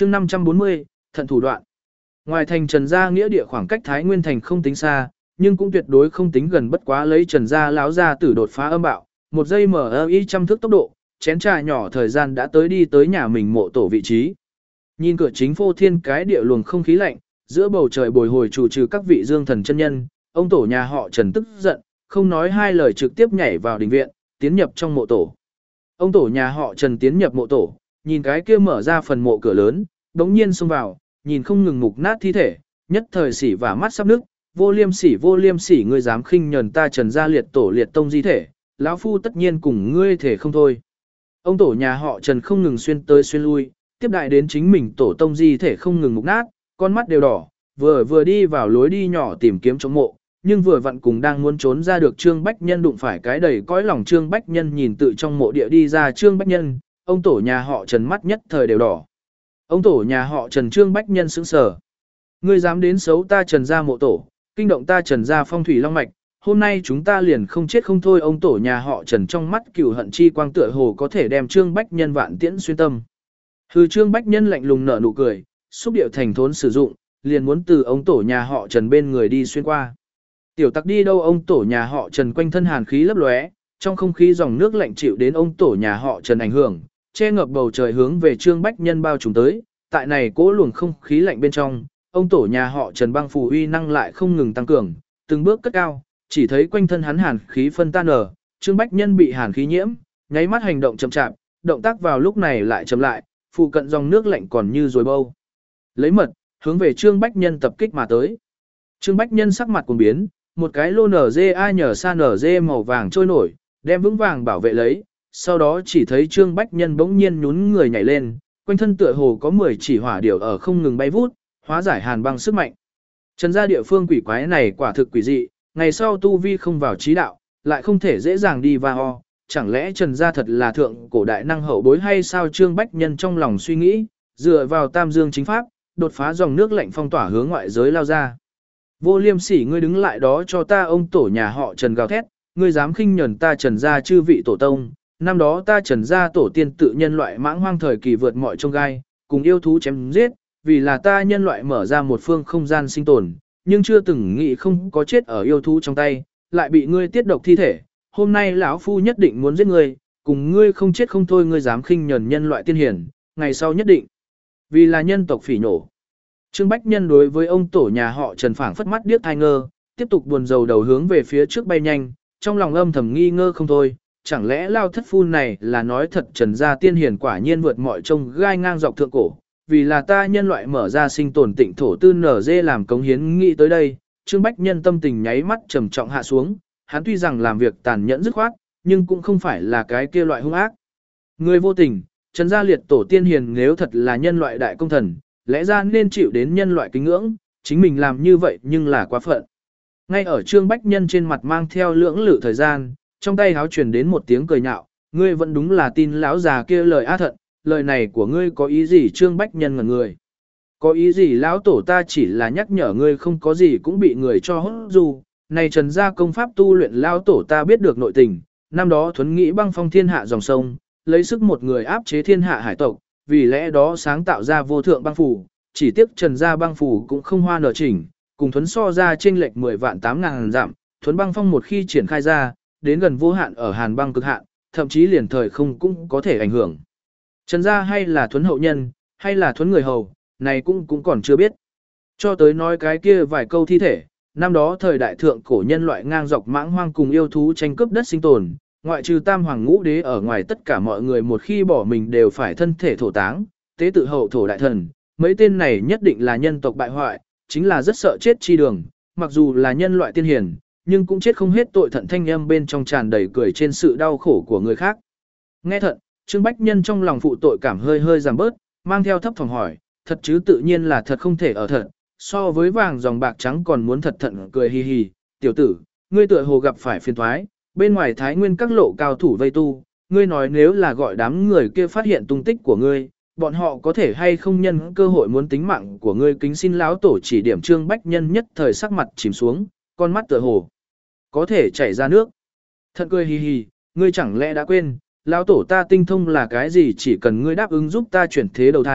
chương 540, thận thủ đoạn. Ngoài thành Trần Gia nghĩa địa khoảng cách Thái Nguyên thành không tính xa, nhưng cũng tuyệt đối không tính gần, bất quá lấy Trần Gia lão gia tử đột phá âm bạo, một giây mở y trăm thước tốc độ, chén trà nhỏ thời gian đã đi tới nhà mình mộ tổ vị trí. Nhìn cửa chính phô thiên cái địa luồng không khí lạnh, giữa bầu trời bồi hồi chủ trừ các vị dương thần chân nhân, ông tổ nhà họ Trần tức giận, không nói hai lời trực tiếp nhảy vào đình viện, tiến nhập trong mộ tổ. Ông tổ nhà họ Trần tiến nhập mộ tổ, nhìn cái kia mở ra phần mộ cửa lớn, đống nhiên xông vào, nhìn không ngừng mục nát thi thể, nhất thời sỉ và mắt sắp nứt, vô liêm sỉ ngươi dám khinh nhẫn ta Trần gia liệt tổ liệt tông di thể, lão phu tất nhiên cùng ngươi thể không thôi. Ông tổ nhà họ Trần không ngừng xuyên tới xuyên lui, tiếp đại đến chính mình tổ tông di thể không ngừng mục nát, con mắt đều đỏ, vừa đi vào lối đi nhỏ tìm kiếm trong mộ, nhưng vừa vặn cùng đang muốn trốn ra được Trương Bách Nhân đụng phải cái đầy cõi lòng Trương Bách Nhân nhìn tự trong mộ địa đi ra Trương Bách Nhân, ông tổ nhà họ Trần mắt nhất thời đều đỏ. Ông tổ nhà họ Trần Trương Bách Nhân sững sờ. Ngươi dám đến xấu ta Trần gia mộ tổ, kinh động ta Trần gia phong thủy long mạch, hôm nay chúng ta liền không chết không thôi. Ông tổ nhà họ Trần trong mắt cừu hận chi quang tựa hồ có thể đem Trương Bách Nhân vạn tiễn xuyên tâm. Hừ, Trương Bách Nhân lạnh lùng nở nụ cười, xúc điệu thành thốn sử dụng, liền muốn từ ông tổ nhà họ Trần bên người đi xuyên qua. Tiểu tặc đi đâu? Ông tổ nhà họ Trần quanh thân hàn khí lấp lóe, trong không khí dòng nước lạnh chịu đến ông tổ nhà họ Trần ảnh hưởng, che ngập bầu trời hướng về Trương Bách Nhân bao trùm tới. Tại này cố luồng không khí lạnh bên trong, ông tổ nhà họ Trần băng phù uy năng lại không ngừng tăng cường, từng bước cất cao, chỉ thấy quanh thân hắn hàn khí phân tan ở, Trương Bách Nhân bị hàn khí nhiễm, nháy mắt hành động chậm chạp, động tác vào lúc này lại chậm lại, phụ cận dòng nước lạnh còn như rồi bâu. Lấy mật, hướng về Trương Bách Nhân tập kích mà tới. Trương Bách Nhân sắc mặt cuồng biến, một cái lô NGA nhờ sa NG màu vàng trôi nổi, đem vững vàng bảo vệ lấy, sau đó chỉ thấy Trương Bách Nhân bỗng nhiên nhún người nhảy lên, quanh thân tựa hồ có 10 chỉ hỏa điểu ở không ngừng bay vút, hóa giải hàn băng sức mạnh. Trần gia địa phương quỷ quái này quả thực quỷ dị, ngày sau tu vi không vào trí đạo, lại không thể dễ dàng đi va ho, chẳng lẽ Trần gia thật là thượng cổ đại năng hậu bối hay sao? Trương Bách Nhân trong lòng suy nghĩ, dựa vào Tam Dương chính pháp, đột phá dòng nước lạnh phong tỏa hướng ngoại giới lao ra. Vô liêm sỉ, ngươi đứng lại đó cho ta! Ông tổ nhà họ Trần gào thét, ngươi dám khinh nhẫn ta Trần gia chư vị tổ tông, năm đó ta Trần gia tổ tiên tự nhân loại mãng hoang thời kỳ vượt mọi chông gai, cùng yêu thú chém giết, vì là ta nhân loại mở ra một phương không gian sinh tồn, nhưng chưa từng nghĩ không có chết ở yêu thú trong tay, lại bị ngươi tiết độc thi thể. Hôm nay lão phu nhất định muốn giết ngươi, cùng ngươi không chết không thôi. Ngươi dám khinh nhẫn nhân loại tiên hiển, ngày sau nhất định vì là nhân tộc phỉ nổ. Trương Bách Nhân đối với ông tổ nhà họ Trần phảng phất mắt điếc thai ngơ, tiếp tục buồn rầu đầu hướng về phía trước bay nhanh, trong lòng âm thầm nghi ngơ không thôi, chẳng lẽ lao thất phu này là nói thật Trần gia tiên hiển quả nhiên vượt mọi trông gai ngang dọc thượng cổ, vì là ta nhân loại mở ra sinh tồn tịnh thổ tư nở dê làm cống hiến. Nghĩ tới đây, Trương Bách Nhân tâm tình nháy mắt trầm trọng hạ xuống, hắn tuy rằng làm việc tàn nhẫn dứt khoát, nhưng cũng không phải là cái kia loại hung ác. Người vô tình, Trần gia liệt tổ tiên hiền nếu thật là nhân loại đại công thần, lẽ ra nên chịu đến nhân loại kính ngưỡng, chính mình làm như vậy nhưng là quá phận. Ngay ở Trương Bách Nhân trên mặt mang theo lưỡng lự thời gian, trong tay háo truyền đến một tiếng cười nhạo, ngươi vẫn đúng là tin lão già kia lời á thận, lời này của ngươi có ý gì? Trương Bách Nhân ngẩn người. Có ý gì? Lão tổ ta chỉ là nhắc nhở ngươi không có gì cũng bị người cho hốt du, này Trần gia công pháp tu luyện lão tổ ta biết được nội tình, năm đó thuấn nghĩ băng phong thiên hạ dòng sông, lấy sức một người áp chế thiên hạ hải tộc, vì lẽ đó sáng tạo ra vô thượng băng phù, chỉ tiếc Trần gia băng phù cũng không hoa nở chỉnh, cùng thuấn so ra chênh lệch 10 vạn 8.000 dặm, thuấn băng phong một khi triển khai ra, đến gần vô hạn ở hàn băng cực hạn, thậm chí liền thời không cũng có thể ảnh hưởng. Trần gia hay là thuấn hậu nhân, hay là thuấn người hầu, này cũng còn chưa biết. Cho tới nói cái kia vài câu thi thể, năm đó thời đại thượng cổ nhân loại ngang dọc mãng hoang cùng yêu thú tranh cướp đất sinh tồn, ngoại trừ tam hoàng ngũ đế ở ngoài tất cả mọi người một khi bỏ mình đều phải thân thể thổ táng, tế tự hậu thổ đại thần, mấy tên này nhất định là nhân tộc bại hoại, chính là rất sợ chết chi đường, mặc dù là nhân loại tiên hiền, nhưng cũng chết không hết tội. Thận thanh âm bên trong tràn đầy cười trên sự đau khổ của người khác. Nghe Thận, Trương Bách Nhân trong lòng phụ tội cảm hơi giảm bớt, mang theo thấp thỏm hỏi, thật chứ? Tự nhiên là thật, không thể ở thật, so với vàng dòng bạc trắng còn muốn thật. Thận cười hì hì, tiểu tử, ngươi tựa hồ gặp phải phiền toái, bên ngoài Thái Nguyên các lộ cao thủ vây tu, ngươi nói nếu là gọi đám người kia phát hiện tung tích của ngươi, bọn họ có thể hay không nhân cơ hội muốn tính mạng của ngươi? Kính xin lão tổ chỉ điểm. Trương Bách Nhân nhất thời sắc mặt chìm xuống, con mắt tựa hồ có thể chảy ra nước. Thận cười hì hì, ngươi chẳng lẽ đã quên, lão tổ ta tinh thông là cái gì? Chỉ cần ngươi đáp ứng giúp ta chuyển thế đầu thai,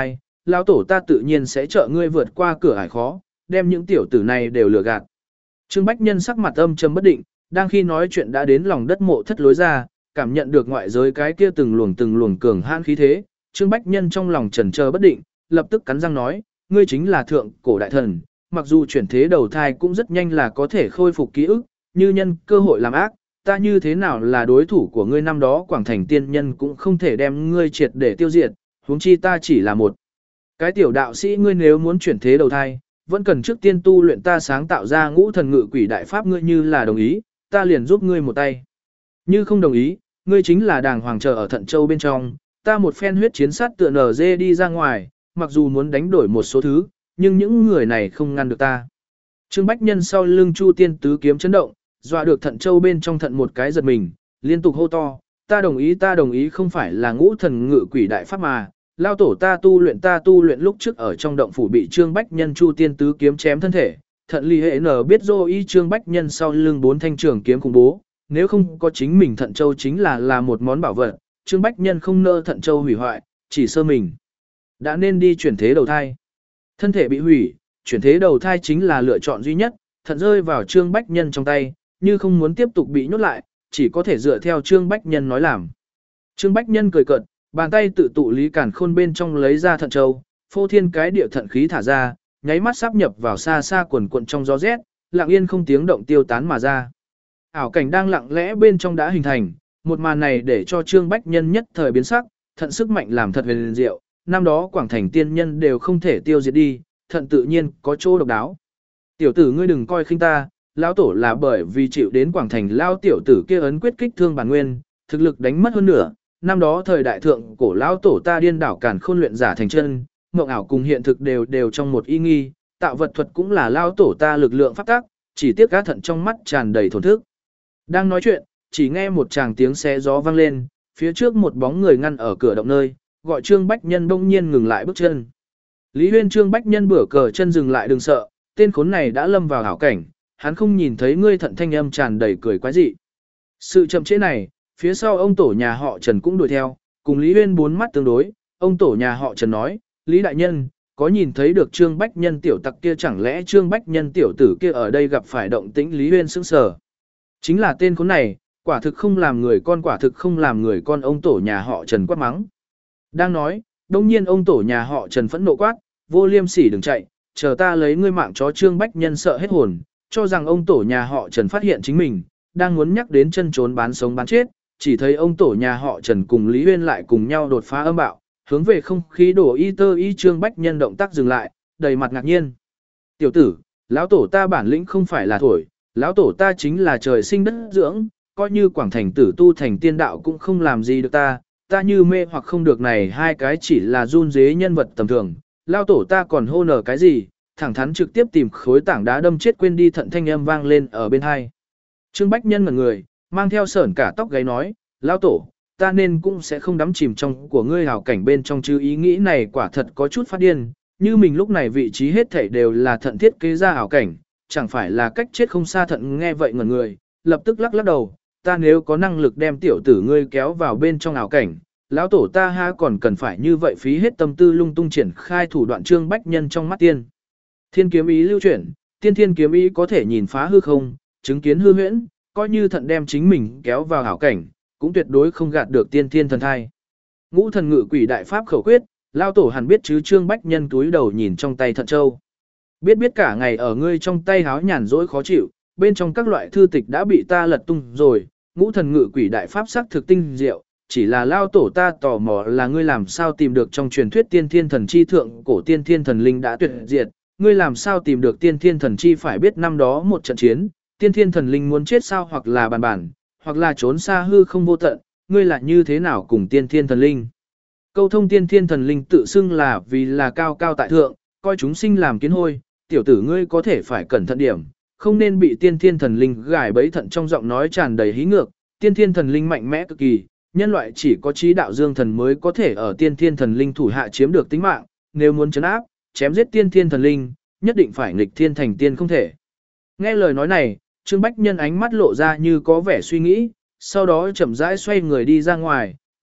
lão tổ ta tự nhiên sẽ trợ ngươi vượt qua cửa ải khó, đem những tiểu tử này đều lừa gạt. Trương Bách Nhân sắc mặt âm trầm bất định, đang khi nói chuyện đã đến lòng đất mộ thất lối ra, cảm nhận được ngoại giới cái kia từng luồng cường hãn khí thế, Trương Bách Nhân trong lòng chần chờ bất định, lập tức cắn răng nói, ngươi chính là thượng cổ đại thần, mặc dù chuyển thế đầu thai cũng rất nhanh là có thể khôi phục ký ức, như nhân cơ hội làm ác, ta như thế nào là đối thủ của ngươi năm đó Quảng Thành tiên nhân cũng không thể đem ngươi triệt để tiêu diệt, huống chi ta chỉ là một cái tiểu đạo sĩ, ngươi nếu muốn chuyển thế đầu thai, vẫn cần trước tiên tu luyện ta sáng tạo ra ngũ thần ngự quỷ đại pháp, ngươi như là đồng ý, ta liền giúp ngươi một tay. Như không đồng ý, ngươi chính là đàng hoàng chờ ở Thận Châu bên trong, ta một phen huyết chiến sát tựa nở dê đi ra ngoài, mặc dù muốn đánh đổi một số thứ, nhưng những người này không ngăn được ta. Trương Bách Nhân sau lưng Chu Tiên tứ kiếm chấn động, dọa được Thận Châu bên trong thận một cái giật mình, liên tục hô to, ta đồng ý không phải là ngũ thần ngự quỷ đại pháp mà, lao tổ ta tu luyện lúc trước ở trong động phủ bị Trương Bách Nhân Chu Tiên tứ kiếm chém thân thể, thận ly hệ nở biết dô y Trương Bách Nhân sau lưng 4 thanh trường kiếm khủng bố, nếu không có chính mình Thận Châu chính là một món bảo vật, Trương Bách Nhân không nỡ Thận Châu hủy hoại, chỉ sơ mình đã nên đi chuyển thế đầu thai. Thân thể bị hủy, chuyển thế đầu thai chính là lựa chọn duy nhất, thận rơi vào Trương Bách Nhân trong tay, như không muốn tiếp tục bị nhốt lại, chỉ có thể dựa theo Trương Bách Nhân nói làm. Trương Bách Nhân cười cợt, bàn tay tự tụ Lý Cản Khôn bên trong lấy ra Thận Châu, phô thiên cái địa thận khí thả ra, nháy mắt sáp nhập vào xa xa quần quần trong gió rét, lặng yên không tiếng động tiêu tán mà ra. Ảo cảnh đang lặng lẽ bên trong đã hình thành, một màn này để cho Trương Bách Nhân nhất thời biến sắc, thận sức mạnh làm thật huyền diệu, năm đó Quảng Thành tiên nhân đều không thể tiêu diệt đi, thận tự nhiên có chỗ độc đáo. Tiểu tử ngươi đừng coi khinh ta, lão tổ là bởi vì chịu đến Quảng Thành lao tiểu tử kia ấn quyết kích thương bản nguyên, thực lực đánh mất hơn nửa, năm đó thời đại thượng cổ lão tổ ta điên đảo càn khôn luyện giả thành chân, mộng ảo cùng hiện thực đều trong một ý nghi, tạo vật thuật cũng là lão tổ ta lực lượng pháp tắc, chỉ tiếc cá thận trong mắt tràn đầy thổn thức. Đang nói chuyện, chỉ nghe một tràng tiếng xé gió vang lên, phía trước một bóng người ngăn ở cửa động nơi, gọi Trương Bách Nhân bỗng nhiên ngừng lại bước chân. Lý Huyên Trương Bách Nhân bửa cờ chân dừng lại, đừng sợ, tên khốn này đã lâm vào hảo cảnh, hắn không nhìn thấy ngươi, thận thanh âm tràn đầy cười quái dị. Sự chậm trễ này, phía sau ông tổ nhà họ Trần cũng đuổi theo, cùng Lý Huyên bốn mắt tương đối, ông tổ nhà họ Trần nói, Lý đại nhân, có nhìn thấy được Trương Bách Nhân tiểu tặc kia, chẳng lẽ Trương Bách Nhân tiểu tử kia ở đây gặp phải động tĩnh? Lý Huyên sững sờ. Chính là tên khốn này, quả thực không làm người con, quả thực không làm người con, ông tổ nhà họ Trần quát mắng. Đang nói, đông nhiên ông tổ nhà họ Trần phẫn nộ quát, vô liêm sỉ đừng chạy, chờ ta lấy ngươi mạng chó. Trương Bách Nhân sợ hết hồn, cho rằng ông tổ nhà họ Trần phát hiện chính mình, đang muốn nhắc đến chân trốn bán sống bán chết, chỉ thấy ông tổ nhà họ Trần cùng Lý Huyên lại cùng nhau đột phá âm bạo, hướng về không khí đổ y tơ y. Trương Bách Nhân động tác dừng lại, đầy mặt ngạc nhiên. Tiểu tử, lão tổ ta bản lĩnh không phải là thổi, lão tổ ta chính là trời sinh đất dưỡng, coi như Quảng Thành tử tu thành tiên đạo cũng không làm gì được ta, ta như mê hoặc không được này hai cái chỉ là run dế nhân vật tầm thường, lão tổ ta còn hô nở cái gì, thẳng thắn trực tiếp tìm khối tảng đá đâm chết, quên đi. Thận thanh âm vang lên ở bên hai. Trương Bách Nhân ngẩn người, mang theo sởn cả tóc gáy nói, lão tổ, ta nên cũng sẽ không đắm chìm trong của ngươi hảo cảnh bên trong chứ. Ý nghĩ này quả thật có chút phát điên, như mình lúc này vị trí hết thảy đều là thận thiết kế ra hảo cảnh, chẳng phải là cách chết không xa. Thận nghe vậy ngẩn người, lập tức lắc đầu, ta nếu có năng lực đem tiểu tử ngươi kéo vào bên trong ảo cảnh, lão tổ ta ha còn cần phải như vậy phí hết tâm tư lung tung triển khai thủ đoạn. Trương Bách Nhân trong mắt tiên thiên kiếm ý lưu chuyển, tiên thiên kiếm ý có thể nhìn phá hư không, chứng kiến hư huyễn, coi như thận đem chính mình kéo vào ảo cảnh, cũng tuyệt đối không gạt được tiên thiên thần thai. Ngũ thần ngự quỷ đại pháp khẩu quyết, lao tổ hẳn biết chứ. Trương Bách Nhân túi đầu nhìn trong tay Thận Châu. Biết cả ngày ở ngươi trong tay háo nhàn rỗi khó chịu, bên trong các loại thư tịch đã bị ta lật tung rồi. Ngũ thần ngự quỷ đại pháp sắc thực tinh diệu, chỉ là lao tổ ta tò mò là ngươi làm sao tìm được trong truyền thuyết tiên thiên thần chi thượng cổ tiên thiên thần linh đã tuyệt diệt, ngươi làm sao tìm được tiên thiên thần chi? Phải biết năm đó một trận chiến, tiên thiên thần linh muốn chết sao, hoặc là bản, hoặc là trốn xa hư không vô tận, ngươi lại như thế nào cùng tiên thiên thần linh câu thông? Tiên thiên thần linh tự xưng là vì là cao cao tại thượng, coi chúng sinh làm kiến hôi, tiểu tử ngươi có thể phải cẩn thận điểm, không nên bị tiên thiên thần linh gài bẫy. Thận trong giọng nói tràn đầy hí ngược, tiên thiên thần linh mạnh mẽ cực kỳ, nhân loại chỉ có trí đạo dương thần mới có thể ở tiên thiên thần linh thủ hạ chiếm được tính mạng, nếu muốn trấn áp, chém giết tiên thiên thần linh, nhất định phải nghịch thiên thành tiên không thể. Nghe lời nói này, Trương Bách Nhân ánh mắt lộ ra như có vẻ suy nghĩ, sau đó chậm rãi xoay người đi ra ngoài,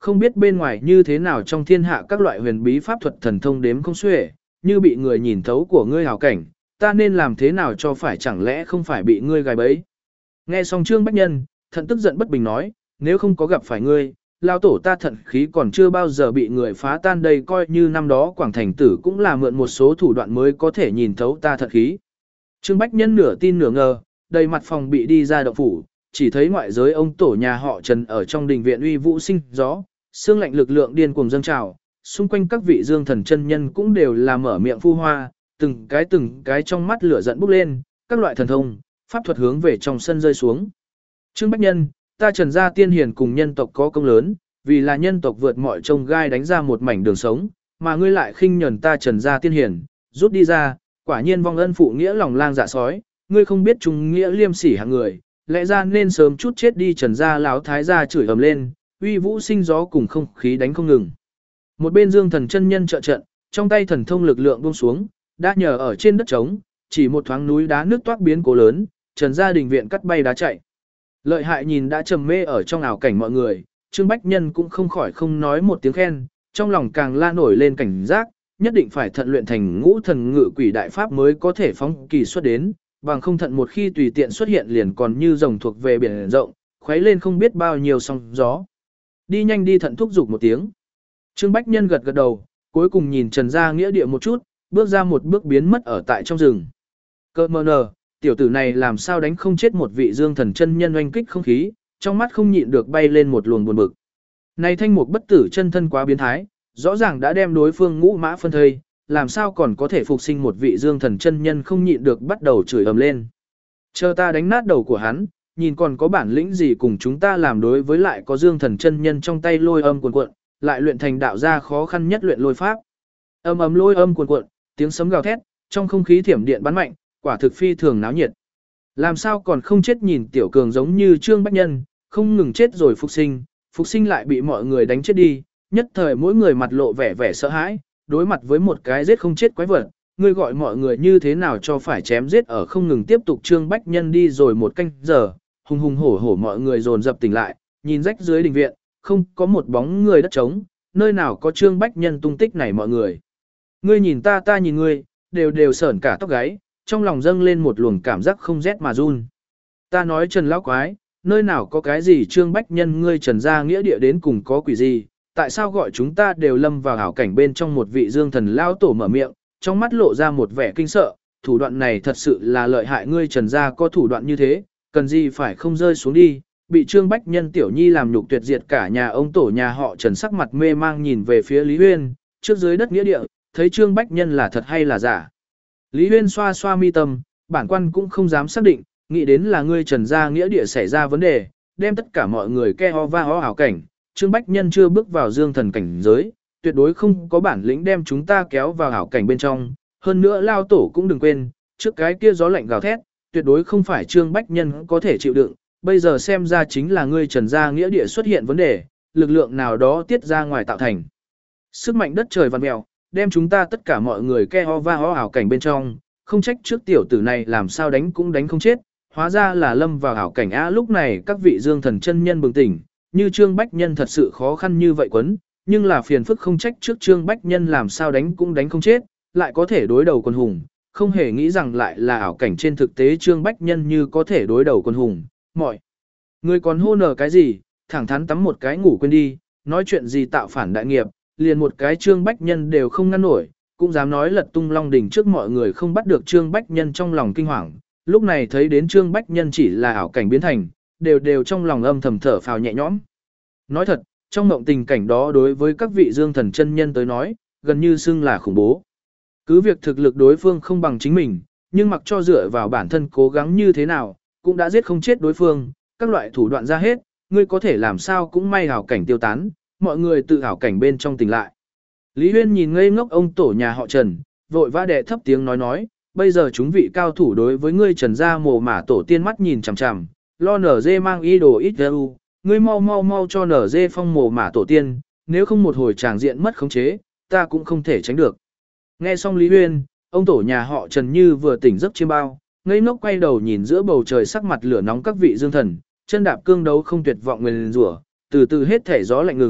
không biết bên ngoài như thế nào trong thiên hạ các loại huyền bí pháp thuật thần thông đếm không xuể, như bị người nhìn thấu của ngươi hảo cảnh, ta nên làm thế nào cho phải chẳng lẽ không phải bị ngươi gài bẫy. Nghe xong Trương Bách Nhân, thận tức giận bất bình nói, nếu không có gặp phải ngươi, lao tổ ta thận khí còn chưa bao giờ bị người phá tan đây, coi như năm đó Quảng Thành Tử cũng là mượn một số thủ đoạn mới có thể nhìn thấu ta thận khí. Trương Bách Nhân nửa tin nửa ngờ, đầy mặt phòng bị đi ra động phủ, chỉ thấy ngoại giới ông tổ nhà họ Trần ở trong đình viện uy vũ sinh gió, xương lạnh lực lượng điên cuồng dâng trào, xung quanh các vị dương thần chân nhân cũng đều là mở miệng phu hoa, từng cái trong mắt lửa giận bốc lên, các loại thần thông, pháp thuật hướng về trong sân rơi xuống. Trương Bách Nhân, ta Trần gia tiên hiền cùng nhân tộc có công lớn, vì là nhân tộc vượt mọi trông gai đánh ra một mảnh đường sống, mà ngươi lại khinh nhẫn ta Trần gia tiên hiền, rút đi ra, quả nhiên vong ân phụ nghĩa lòng lang dạ sói, ngươi không biết trung nghĩa liêm sỉ hạng người, lẽ ra nên sớm chút chết đi. Trần gia lão thái gia chửi ầm lên, uy vũ sinh gió cùng không khí đánh không ngừng. Một bên dương thần chân nhân trợ trận, trong tay thần thông lực lượng buông xuống, đã nhờ ở trên đất trống, chỉ một thoáng núi đá nước toát biến cố lớn, Trần gia đình viện cắt bay đá chạy. Lợi hại nhìn đã trầm mê ở trong ảo cảnh mọi người, Trương Bách Nhân cũng không khỏi không nói một tiếng khen, trong lòng càng la nổi lên cảnh giác, nhất định phải thận luyện thành ngũ thần ngự quỷ đại pháp mới có thể phóng kỳ xuất đến, bằng không thận một khi tùy tiện xuất hiện liền còn như rồng thuộc về biển rộng, khuấy lên không biết bao nhiêu sóng gió. Đi nhanh đi, thận thúc giục một tiếng. Trương Bách Nhân gật gật đầu, cuối cùng nhìn Trần gia nghĩa địa một chút, bước ra một bước biến mất ở tại trong rừng. Cơ mờ nờ, tiểu tử này làm sao đánh không chết một vị dương thần chân nhân oanh kích không khí, trong mắt không nhịn được bay lên một luồng buồn bực. Này thanh mục bất tử chân thân quá biến thái, rõ ràng đã đem đối phương ngũ mã phân thây, làm sao còn có thể phục sinh một vị dương thần chân nhân, không nhịn được bắt đầu chửi ầm lên. Chờ ta đánh nát đầu của hắn, nhìn còn có bản lĩnh gì cùng chúng ta làm đối với, lại có dương thần chân nhân trong tay lôi âm cuồn cuộn, lại luyện thành đạo gia khó khăn nhất luyện lôi pháp. Âm ầm lôi âm cuồn cuộn, tiếng sấm gào thét, trong không khí thiểm điện bắn mạnh, quả thực phi thường náo nhiệt. Làm sao còn không chết, nhìn tiểu cường giống như Trương Bách Nhân, không ngừng chết rồi phục sinh lại bị mọi người đánh chết đi, nhất thời mỗi người mặt lộ vẻ sợ hãi, đối mặt với một cái giết không chết quái vật, ngươi gọi mọi người như thế nào cho phải chém giết ở không ngừng tiếp tục. Trương Bách Nhân đi rồi một canh giờ, hùng hùng hổ hổ mọi người dồn dập tỉnh lại, nhìn rách dưới đình viện, không có một bóng người đất trống, nơi nào có Trương Bách Nhân tung tích này mọi người. Ngươi nhìn ta, ta nhìn ngươi, đều sởn cả tóc gáy, trong lòng dâng lên một luồng cảm giác không rét mà run. Ta nói Trần lão quái, nơi nào có cái gì Trương Bách Nhân, ngươi Trần gia nghĩa địa đến cùng có quỷ gì, tại sao gọi chúng ta đều lâm vào ảo cảnh bên trong. Một vị dương thần lao tổ mở miệng, trong mắt lộ ra một vẻ kinh sợ, thủ đoạn này thật sự là lợi hại, ngươi Trần gia có thủ đoạn như thế, cần gì phải không rơi xuống đi. Bị Trương Bách Nhân tiểu nhi làm nhục tuyệt diệt cả nhà ông tổ nhà họ Trần, sắc mặt mê mang nhìn về phía Lý Huyên, trước dưới đất nghĩa địa, thấy Trương Bách Nhân là thật hay là giả. Lý Huyên xoa xoa mi tâm, bản quan cũng không dám xác định, nghĩ đến là ngươi Trần gia nghĩa địa xảy ra vấn đề, đem tất cả mọi người ke ho va ho ảo cảnh. Trương Bách Nhân chưa bước vào dương thần cảnh giới, tuyệt đối không có bản lĩnh đem chúng ta kéo vào ảo cảnh bên trong. Hơn nữa lao tổ cũng đừng quên, trước cái kia gió lạnh gào thét, tuyệt đối không phải Trương Bách Nhân có thể chịu đựng. Bây giờ xem ra chính là ngươi Trần gia nghĩa địa xuất hiện vấn đề, lực lượng nào đó tiết ra ngoài tạo thành. Sức mạnh đất trời vặn mèo, đem chúng ta tất cả mọi người ke ho va ho ảo cảnh bên trong, không trách trước tiểu tử này làm sao đánh cũng đánh không chết, hóa ra là lâm vào ảo cảnh. Lúc này các vị dương thần chân nhân bừng tỉnh, như Trương Bách Nhân thật sự khó khăn như vậy quấn, nhưng là phiền phức không trách trước Trương Bách Nhân làm sao đánh cũng đánh không chết, lại có thể đối đầu quân hùng, không hề nghĩ rằng lại là ảo cảnh. Trên thực tế Trương Bách Nhân như có thể đối đầu quân hùng, mọi người còn hô nở cái gì, thẳng thắn tắm một cái ngủ quên đi, nói chuyện gì tạo phản đại nghiệp, liền một cái Trương Bách Nhân đều không ngăn nổi, cũng dám nói lật tung Long Đỉnh trước mọi người, không bắt được Trương Bách Nhân trong lòng kinh hoàng. Lúc này thấy đến Trương Bách Nhân chỉ là ảo cảnh biến thành, đều trong lòng âm thầm thở phào nhẹ nhõm. Nói thật, trong mộng tình cảnh đó đối với các vị dương thần chân nhân tới nói, gần như xưng là khủng bố. Cứ việc thực lực đối phương không bằng chính mình, nhưng mặc cho dựa vào bản thân cố gắng như thế nào, cũng đã giết không chết đối phương, các loại thủ đoạn ra hết, ngươi có thể làm sao cũng may ảo cảnh tiêu tán, mọi người tự ảo cảnh bên trong tỉnh lại. Lý Huyên nhìn ngây ngốc ông tổ nhà họ Trần, vội vã đệ thấp tiếng nói, bây giờ chúng vị cao thủ đối với ngươi Trần gia mồ mả tổ tiên mắt nhìn chằm chằm, lo nở dê mang ý đồ ít u, ngươi mau cho nở dê phong mồ mả tổ tiên, nếu không một hồi tràng diện mất khống chế, ta cũng không thể tránh được. Nghe xong Lý Huyên, ông tổ nhà họ Trần như vừa tỉnh giấc chiêm bao, ngây ngốc quay đầu nhìn giữa bầu trời sắc mặt lửa nóng các vị dương thần, chân đạp cương đấu không tuyệt vọng nguyền rủa, từ từ hết thể gió lạnh ngừng,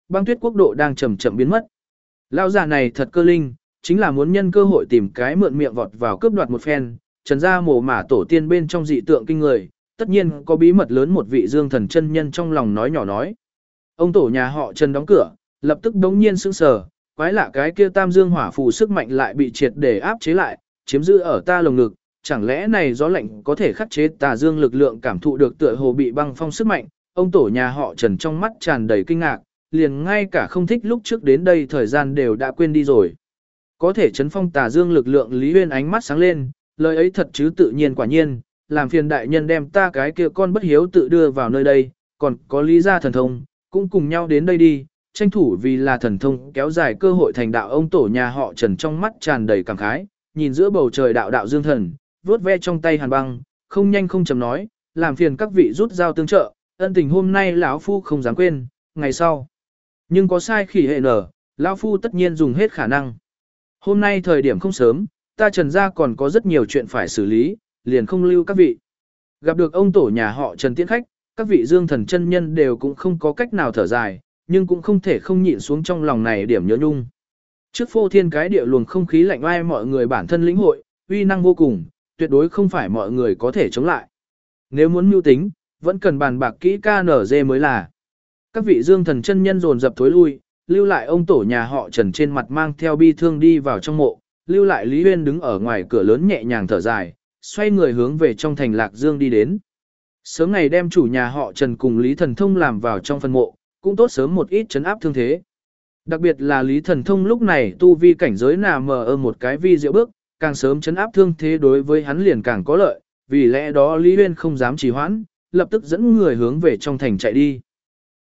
băng tuyết quốc độ đang chậm chậm biến mất. Lão già này thật cơ linh, chính là muốn nhân cơ hội tìm cái mượn miệng vọt vào cướp đoạt một phen, Trần gia mồ mả tổ tiên bên trong dị tượng kinh người, tất nhiên có bí mật lớn một vị Dương Thần chân nhân trong lòng nói nhỏ nói. Ông tổ nhà họ Trần đóng cửa, lập tức đống nhiên sững sờ, quái lạ cái kia Tam Dương hỏa phù sức mạnh lại bị triệt để áp chế lại, chiếm giữ ở ta lồng ngực, chẳng lẽ này gió lạnh có thể khắc chế tà dương lực lượng cảm thụ được tựa hồ bị băng phong sức mạnh, ông tổ nhà họ Trần trong mắt tràn đầy kinh ngạc, liền ngay cả không thích lúc trước đến đây thời gian đều đã quên đi rồi. Có thể chấn phong tà dương lực lượng Lý Huyên ánh mắt sáng lên, lời ấy thật chứ tự nhiên quả nhiên, làm phiền đại nhân đem ta cái kia con bất hiếu tự đưa vào nơi đây, còn có Lý gia thần thông, cũng cùng nhau đến đây đi, tranh thủ vì là thần thông kéo dài cơ hội thành đạo. Ông tổ nhà họ Trần trong mắt tràn đầy cảm khái, nhìn giữa bầu trời đạo đạo dương thần, vuốt ve trong tay hàn băng, không nhanh không chậm nói, làm phiền các vị rút dao tương trợ, ân tình hôm nay lão phu không dám quên, ngày sau. Nhưng có sai khỉ hệ nở, lão phu tất nhiên dùng hết khả năng. Hôm nay thời điểm không sớm, ta Trần gia còn có rất nhiều chuyện phải xử lý, liền không lưu các vị. Gặp được ông tổ nhà họ Trần tiễn khách, các vị Dương Thần chân nhân đều cũng không có cách nào thở dài, nhưng cũng không thể không nhịn xuống trong lòng này điểm nhớ nhung. Trước phô thiên cái địa luồng không khí lạnh oai mọi người bản thân lĩnh hội, uy năng vô cùng, tuyệt đối không phải mọi người có thể chống lại. Nếu muốn mưu tính, vẫn cần bàn bạc kỹ KNG mới là. Các vị Dương Thần chân nhân dồn dập thối lui, lưu lại ông tổ nhà họ Trần trên mặt mang theo bi thương đi vào trong mộ, lưu lại Lý Huyên đứng ở ngoài cửa lớn nhẹ nhàng thở dài, xoay người hướng về trong thành Lạc Dương đi đến. Sớm ngày đem chủ nhà họ Trần cùng Lý Thần Thông làm vào trong phân mộ, cũng tốt sớm một ít trấn áp thương thế. Đặc biệt là Lý Thần Thông lúc này tu vi cảnh giới nà mờ ở một cái vi diệu bước, càng sớm trấn áp thương thế đối với hắn liền càng có lợi, vì lẽ đó Lý Huyên không dám trì hoãn, lập tức dẫn người hướng về trong thành chạy đi.